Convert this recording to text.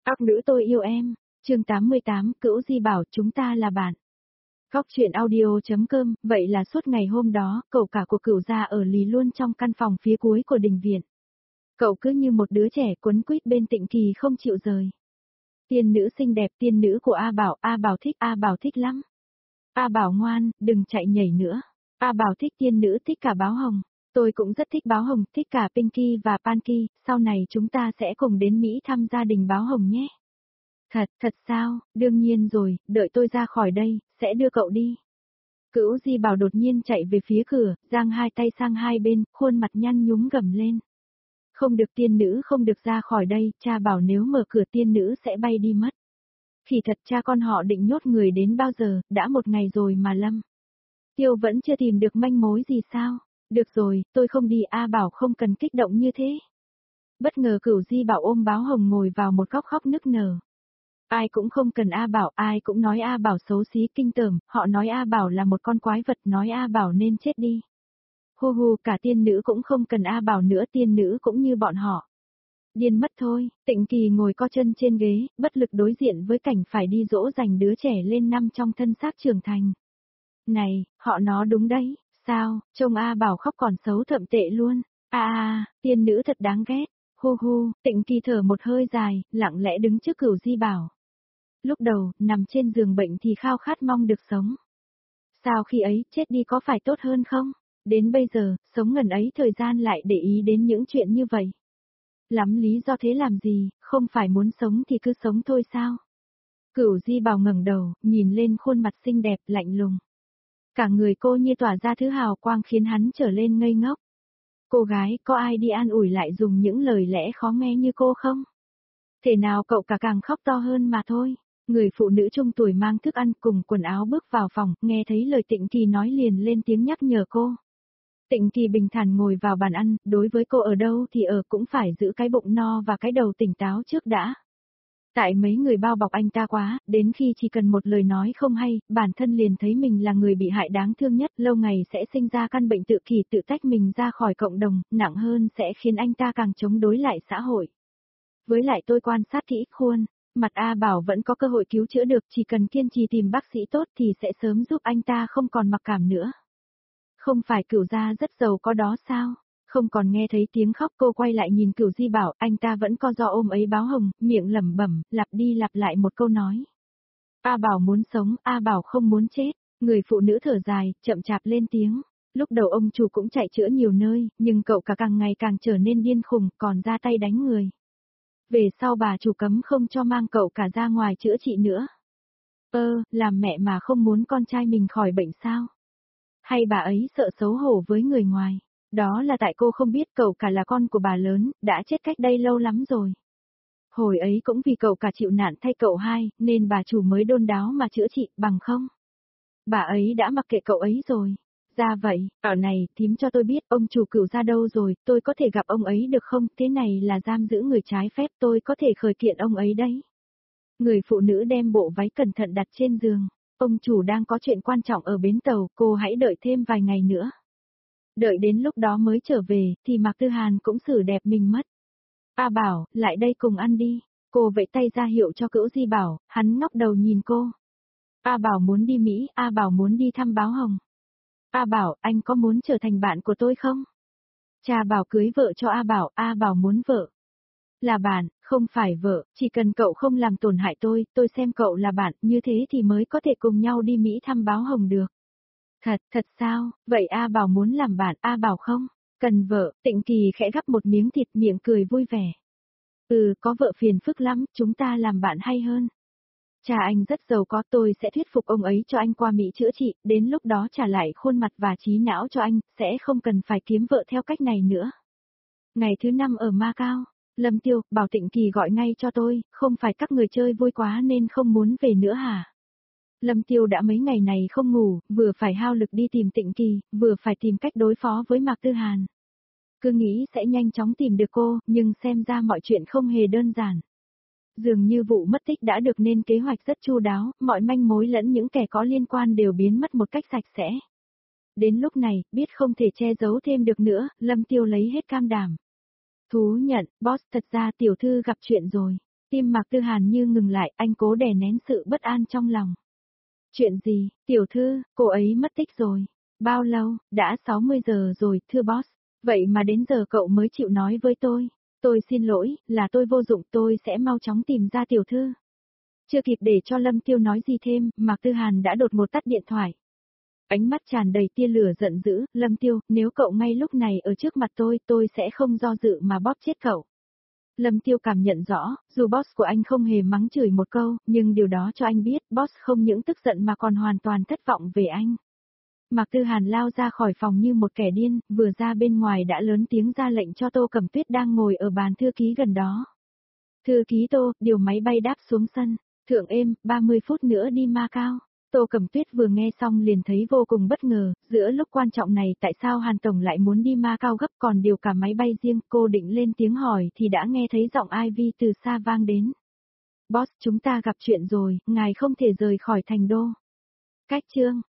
Óc nữ tôi yêu em. Chương 88, Cữu Di bảo chúng ta là bạn. Góc truyện audio.com, vậy là suốt ngày hôm đó, cậu cả của Cửu gia ở lì luôn trong căn phòng phía cuối của đình viện. Cậu cứ như một đứa trẻ quấn quýt bên Tịnh Kỳ không chịu rời. Tiên nữ xinh đẹp, tiên nữ của A Bảo thích lắm. A Bảo ngoan, đừng chạy nhảy nữa. A Bảo thích tiên nữ, thích cả báo hồng. Tôi cũng rất thích báo hồng, thích cả Pinky và Panky, sau này chúng ta sẽ cùng đến Mỹ thăm gia đình báo hồng nhé. Thật sao, đương nhiên rồi, đợi tôi ra khỏi đây, sẽ đưa cậu đi. Cữu Di Bảo đột nhiên chạy về phía cửa, giang hai tay sang hai bên, khuôn mặt nhăn nhúm gầm lên. Không được, tiên nữ không được ra khỏi đây, cha bảo nếu mở cửa tiên nữ sẽ bay đi mất. Thì thật cha con họ định nhốt người đến bao giờ, đã một ngày rồi mà Lâm Tiêu vẫn chưa tìm được manh mối gì sao? Được rồi, tôi không đi. A Bảo không cần kích động như thế. Bất ngờ Cửu Di Bảo ôm báo hồng ngồi vào một góc khóc nức nở. Ai cũng không cần A Bảo, ai cũng nói A Bảo xấu xí kinh tởm, họ nói A Bảo là một con quái vật, nói A Bảo nên chết đi. Hu hu, cả tiên nữ cũng không cần A Bảo nữa, tiên nữ cũng như bọn họ. Điên mất thôi. Tịnh Kỳ ngồi co chân trên ghế, bất lực đối diện với cảnh phải đi dỗ dành đứa trẻ lên năm trong thân xác trưởng thành. Này, họ nó đúng đấy, sao, trông A Bảo khóc còn xấu thậm tệ luôn. Tiên nữ thật đáng ghét. Hu hu, Tịnh Kỳ thở một hơi dài, lặng lẽ đứng trước Cửu Di Bảo. Lúc đầu, nằm trên giường bệnh thì khao khát mong được sống. Sao khi ấy, chết đi có phải tốt hơn không? Đến bây giờ, sống ngần ấy thời gian lại để ý đến những chuyện như vậy. Lắm lý do thế làm gì, không phải muốn sống thì cứ sống thôi sao? Cửu Di Bảo ngẩng đầu, nhìn lên khuôn mặt xinh đẹp, lạnh lùng. Cả người cô như tỏa ra thứ hào quang khiến hắn trở lên ngây ngốc. Cô gái, có ai đi an ủi lại dùng những lời lẽ khó nghe như cô không? Thể nào cậu cả càng khóc to hơn mà thôi. Người phụ nữ trung tuổi mang thức ăn cùng quần áo bước vào phòng, nghe thấy lời Tịnh Kỳ nói liền lên tiếng nhắc nhở cô. Tịnh Kỳ bình thản ngồi vào bàn ăn, đối với cô ở đâu thì ở cũng phải giữ cái bụng no và cái đầu tỉnh táo trước đã. Tại mấy người bao bọc anh ta quá, đến khi chỉ cần một lời nói không hay, bản thân liền thấy mình là người bị hại đáng thương nhất, lâu ngày sẽ sinh ra căn bệnh tự kỷ tự tách mình ra khỏi cộng đồng, nặng hơn sẽ khiến anh ta càng chống đối lại xã hội. Với lại tôi quan sát kỹ khuôn, mặt A Bảo vẫn có cơ hội cứu chữa được, chỉ cần kiên trì tìm bác sĩ tốt thì sẽ sớm giúp anh ta không còn mặc cảm nữa. Không phải Cửu gia rất giàu có đó sao? Không còn nghe thấy tiếng khóc, cô quay lại nhìn Cửu Di Bảo, anh ta vẫn co ro ôm ấy báo hồng, miệng lẩm bẩm, lặp đi lặp lại một câu nói. A Bảo muốn sống, A Bảo không muốn chết. Người phụ nữ thở dài, chậm chạp lên tiếng. Lúc đầu ông chủ cũng chạy chữa nhiều nơi, nhưng cậu cả càng ngày càng trở nên điên khùng, còn ra tay đánh người. Về sau bà chủ cấm không cho mang cậu cả ra ngoài chữa trị nữa. Làm mẹ mà không muốn con trai mình khỏi bệnh sao? Hay bà ấy sợ xấu hổ với người ngoài? Đó là tại cô không biết cậu cả là con của bà lớn, đã chết cách đây lâu lắm rồi. Hồi ấy cũng vì cậu cả chịu nạn thay cậu hai, nên bà chủ mới đôn đáo mà chữa trị, bằng không. Bà ấy đã mặc kệ cậu ấy rồi. Ra vậy, ở này, thím cho tôi biết ông chủ Cửu gia đâu rồi, tôi có thể gặp ông ấy được không? Thế này là giam giữ người trái phép, tôi có thể khởi kiện ông ấy đấy. Người phụ nữ đem bộ váy cẩn thận đặt trên giường. Ông chủ đang có chuyện quan trọng ở bến tàu, cô hãy đợi thêm vài ngày nữa. Đợi đến lúc đó mới trở về, thì Mạc Tư Hàn cũng xử đẹp mình mất. A Bảo, lại đây cùng ăn đi. Cô vẫy tay ra hiệu cho Cữu Di Bảo, hắn ngóc đầu nhìn cô. A Bảo muốn đi Mỹ, A Bảo muốn đi thăm báo hồng. A Bảo, anh có muốn trở thành bạn của tôi không? Cha bảo cưới vợ cho A Bảo muốn vợ. Là bạn, không phải vợ, chỉ cần cậu không làm tổn hại tôi xem cậu là bạn, như thế thì mới có thể cùng nhau đi Mỹ thăm báo hồng được. Thật sao, vậy A Bảo muốn làm bạn, A Bảo không? Cần vợ, Tịnh Kỳ khẽ gắp một miếng thịt miệng cười vui vẻ. Có vợ phiền phức lắm, chúng ta làm bạn hay hơn. Cha anh rất giàu có, tôi sẽ thuyết phục ông ấy cho anh qua Mỹ chữa trị, đến lúc đó trả lại khuôn mặt và trí não cho anh, sẽ không cần phải kiếm vợ theo cách này nữa. Ngày thứ 5 ở Macau, Lâm Tiêu, bảo Tịnh Kỳ gọi ngay cho tôi, không phải các người chơi vui quá nên không muốn về nữa hả? Lâm Tiêu đã mấy ngày này không ngủ, vừa phải hao lực đi tìm Tịnh Kỳ, vừa phải tìm cách đối phó với Mạc Tư Hàn. Cứ nghĩ sẽ nhanh chóng tìm được cô, nhưng xem ra mọi chuyện không hề đơn giản. Dường như vụ mất tích đã được nên kế hoạch rất chu đáo, mọi manh mối lẫn những kẻ có liên quan đều biến mất một cách sạch sẽ. Đến lúc này, biết không thể che giấu thêm được nữa, Lâm Tiêu lấy hết cam đảm. Thú nhận, boss, thật ra tiểu thư gặp chuyện rồi. Tim Mạc Tư Hàn như ngừng lại, anh cố đè nén sự bất an trong lòng. Chuyện gì, tiểu thư, cô ấy mất tích rồi. Bao lâu, đã 60 giờ rồi, thưa boss. Vậy mà đến giờ cậu mới chịu nói với tôi. Tôi xin lỗi, là tôi vô dụng, tôi sẽ mau chóng tìm ra tiểu thư. Chưa kịp để cho Lâm Tiêu nói gì thêm, Mạc Tư Hàn đã đột ngột tắt điện thoại. Ánh mắt tràn đầy tia lửa giận dữ, Lâm Tiêu, nếu cậu ngay lúc này ở trước mặt tôi sẽ không do dự mà bóp chết cậu. Lâm Tiêu cảm nhận rõ, dù boss của anh không hề mắng chửi một câu, nhưng điều đó cho anh biết, boss không những tức giận mà còn hoàn toàn thất vọng về anh. Mạc Tư Hàn lao ra khỏi phòng như một kẻ điên, vừa ra bên ngoài đã lớn tiếng ra lệnh cho Tô Cẩm Tuyết đang ngồi ở bàn thư ký gần đó. Thư ký Tô, điều máy bay đáp xuống sân. Thượng êm, 30 phút nữa đi Macau. Tô Cẩm Tuyết vừa nghe xong liền thấy vô cùng bất ngờ, giữa lúc quan trọng này tại sao Hàn Tổng lại muốn đi Macau gấp còn điều cả máy bay riêng, cô định lên tiếng hỏi thì đã nghe thấy giọng Ivy từ xa vang đến. Boss, chúng ta gặp chuyện rồi, ngài không thể rời khỏi thành đô. Cách chương